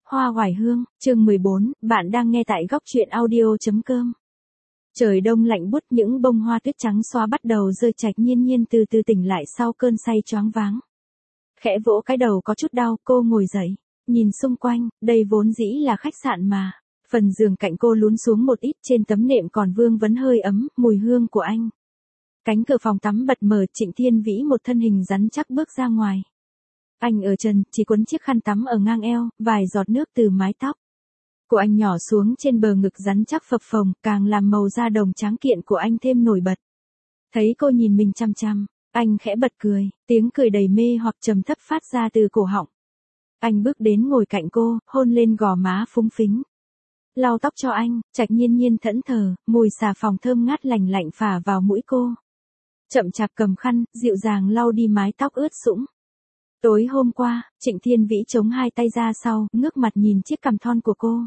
Hoa Hoài Hương, chương 14, bạn đang nghe tại góc truyện audio.com. Trời đông lạnh buốt, những bông hoa tuyết trắng xóa bắt đầu rơi. Trạch Nhiên Nhiên từ từ tỉnh lại sau cơn say choáng váng. Khẽ vỗ cái đầu có chút đau, cô ngồi dậy, nhìn xung quanh, đây vốn dĩ là khách sạn mà. Phần giường cạnh cô lún xuống một ít, trên tấm nệm còn vương vấn hơi ấm, mùi hương của anh. Cánh cửa phòng tắm bật mở, Trịnh Thiên Vĩ một thân hình rắn chắc bước ra ngoài. Anh ở trần, chỉ quấn chiếc khăn tắm ở ngang eo, vài giọt nước từ mái tóc của anh nhỏ xuống trên bờ ngực rắn chắc phập phồng, càng làm màu da đồng tráng kiện của anh thêm nổi bật. Thấy cô nhìn mình chăm chăm, anh khẽ bật cười, tiếng cười đầy mê hoặc trầm thấp phát ra từ cổ họng. Anh bước đến ngồi cạnh cô, hôn lên gò má phúng phính. Lau tóc cho anh. Trạch Nhiên Nhiên thẫn thờ, mùi xà phòng thơm ngát lành lạnh phả vào mũi cô. Chậm chạp cầm khăn, dịu dàng lau đi mái tóc ướt sũng. Tối hôm qua, Trịnh Thiên Vĩ chống hai tay ra sau, ngước mặt nhìn chiếc cằm thon của cô.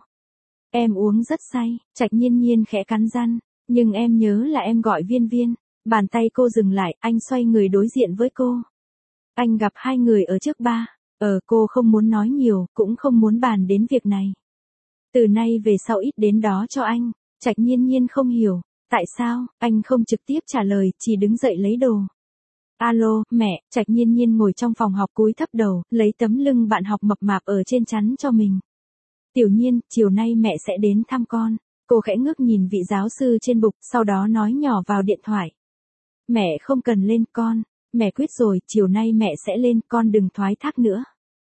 Em uống rất say. Trạch Nhiên Nhiên khẽ cắn răng, nhưng em nhớ là em gọi Viên Viên. Bàn tay cô dừng lại, anh xoay người đối diện với cô. Anh gặp hai người ở trước bar. Cô không muốn nói nhiều, cũng không muốn bàn đến việc này. Từ nay về sau ít đến đó cho anh. Trạch Nhiên Nhiên không hiểu, tại sao, anh không trực tiếp trả lời, chỉ đứng dậy lấy đồ. Alo, mẹ. Trạch Nhiên Nhiên ngồi trong phòng học cúi thấp đầu, lấy tấm lưng bạn học mập mạp ở trên chắn cho mình. Tiểu Nhiên, chiều nay mẹ sẽ đến thăm con. Cô khẽ ngước nhìn vị giáo sư trên bục, sau đó nói nhỏ vào điện thoại. Mẹ không cần lên con. Mẹ quyết rồi, chiều nay mẹ sẽ lên, con đừng thoái thác nữa.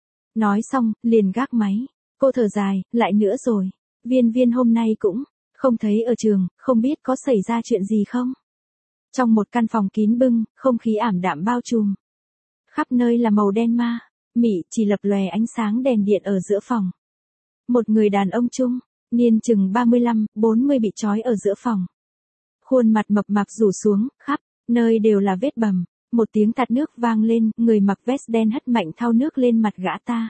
Nói xong, liền gác máy. Cô thở dài, lại nữa rồi. Viên Viên hôm nay cũng không thấy ở trường, không biết có xảy ra chuyện gì không? Trong một căn phòng kín bưng, không khí ảm đạm bao trùm. Khắp nơi là màu đen ma, mị, chỉ lập lòe ánh sáng đèn điện ở giữa phòng. Một người đàn ông trung niên chừng 35, 40 bị trói ở giữa phòng. Khuôn mặt mập mạp rủ xuống, khắp nơi đều là vết bầm. Một tiếng tạt nước vang lên, người mặc vest đen hất mạnh thau nước lên mặt gã ta.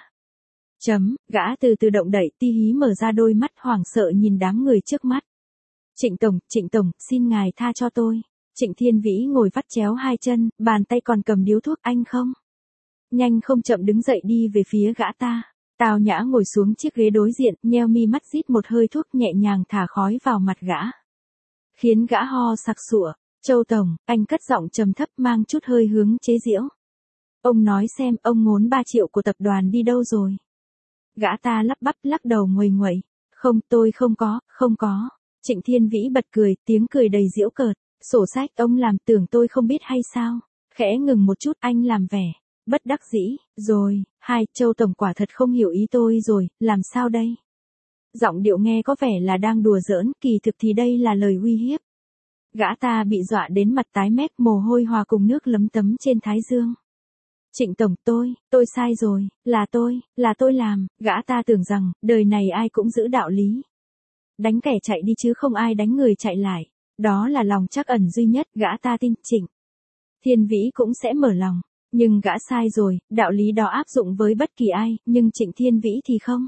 Gã từ từ động đậy, ti hí mở ra đôi mắt hoảng sợ nhìn đám người trước mắt. Trịnh Tổng, xin ngài tha cho tôi. Trịnh Thiên Vĩ ngồi vắt chéo hai chân, bàn tay còn cầm điếu thuốc. Anh không nhanh không chậm đứng dậy đi về phía gã ta. Tào Nhã ngồi xuống chiếc ghế đối diện, nheo mi mắt rít một hơi thuốc nhẹ nhàng thả khói vào mặt gã. Khiến gã ho sặc sụa. Châu Tổng, anh cất giọng trầm thấp mang chút hơi hướng chế giễu. Ông nói xem, ông ngốn 3 triệu của tập đoàn đi đâu rồi? Gã ta lắp bắp lắc đầu nguầy nguậy. Không, tôi không có. Trịnh Thiên Vĩ bật cười, tiếng cười đầy giễu cợt. Sổ sách ông làm tưởng tôi không biết hay sao? Khẽ ngừng một chút, anh làm vẻ bất đắc dĩ. Rồi, Châu Tổng quả thật không hiểu ý tôi rồi, làm sao đây? Giọng điệu nghe có vẻ là đang đùa giỡn, kỳ thực thì đây là lời uy hiếp. Gã ta bị dọa đến mặt tái mét, mồ hôi hòa cùng nước lấm tấm trên thái dương. Trịnh Tổng, tôi sai rồi, là tôi làm. Gã ta tưởng rằng, đời này ai cũng giữ đạo lý. Đánh kẻ chạy đi chứ không ai đánh người chạy lại. Đó là lòng trắc ẩn duy nhất, gã ta tin Trịnh Thiên Vĩ cũng sẽ mở lòng. Nhưng gã sai rồi, đạo lý đó áp dụng với bất kỳ ai, nhưng Trịnh Thiên Vĩ thì không.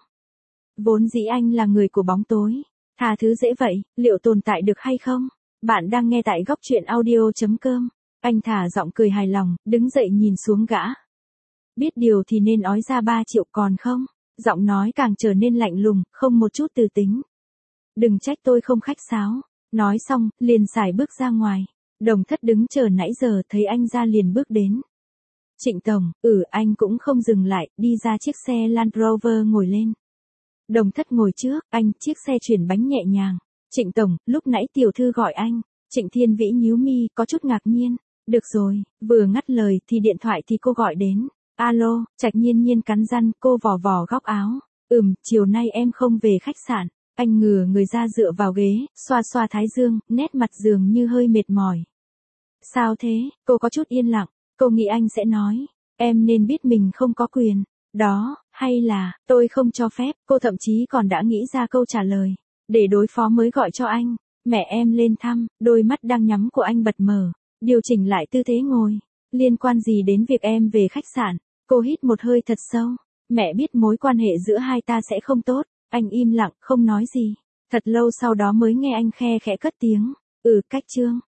Vốn dĩ anh là người của bóng tối. Tha thứ dễ vậy, liệu tồn tại được hay không? Bạn đang nghe tại góc truyện audio.com. Anh thả giọng cười hài lòng, đứng dậy nhìn xuống gã. Biết điều thì nên ói ra 3 triệu còn không? Giọng nói càng trở nên lạnh lùng, không một chút từ tính. Đừng trách tôi không khách sáo. Nói xong, liền xài bước ra ngoài. Đồng Thất đứng chờ nãy giờ, thấy anh ra liền bước đến. Trịnh Tổng, anh cũng không dừng lại, đi ra chiếc xe Land Rover ngồi lên. Đồng Thất ngồi trước, anh, chiếc xe chuyển bánh nhẹ nhàng. Trịnh Tổng, lúc nãy tiểu thư gọi anh. Trịnh Thiên Vĩ nhíu mi, có chút ngạc nhiên. Được rồi, vừa ngắt lời thì điện thoại thì cô gọi đến. Alo. Trạch Nhiên Nhiên cắn răng, cô vò vò góc áo. Chiều nay em không về khách sạn. Anh ngửa người ra dựa vào ghế, xoa xoa thái dương, nét mặt dường như hơi mệt mỏi. Sao thế? Cô có chút yên lặng. Cô nghĩ anh sẽ nói, em nên biết mình không có quyền đó, hay là, tôi không cho phép. Cô thậm chí còn đã nghĩ ra câu trả lời, để đối phó mới gọi cho anh. Mẹ em lên thăm. Đôi mắt đang nhắm của anh bật mở, điều chỉnh lại tư thế ngồi. Liên quan gì đến việc em về khách sạn? Cô hít một hơi thật sâu. Mẹ biết mối quan hệ giữa hai ta sẽ không tốt. Anh im lặng, không nói gì. Thật lâu sau đó mới nghe anh khe khẽ cất tiếng. Cách chương.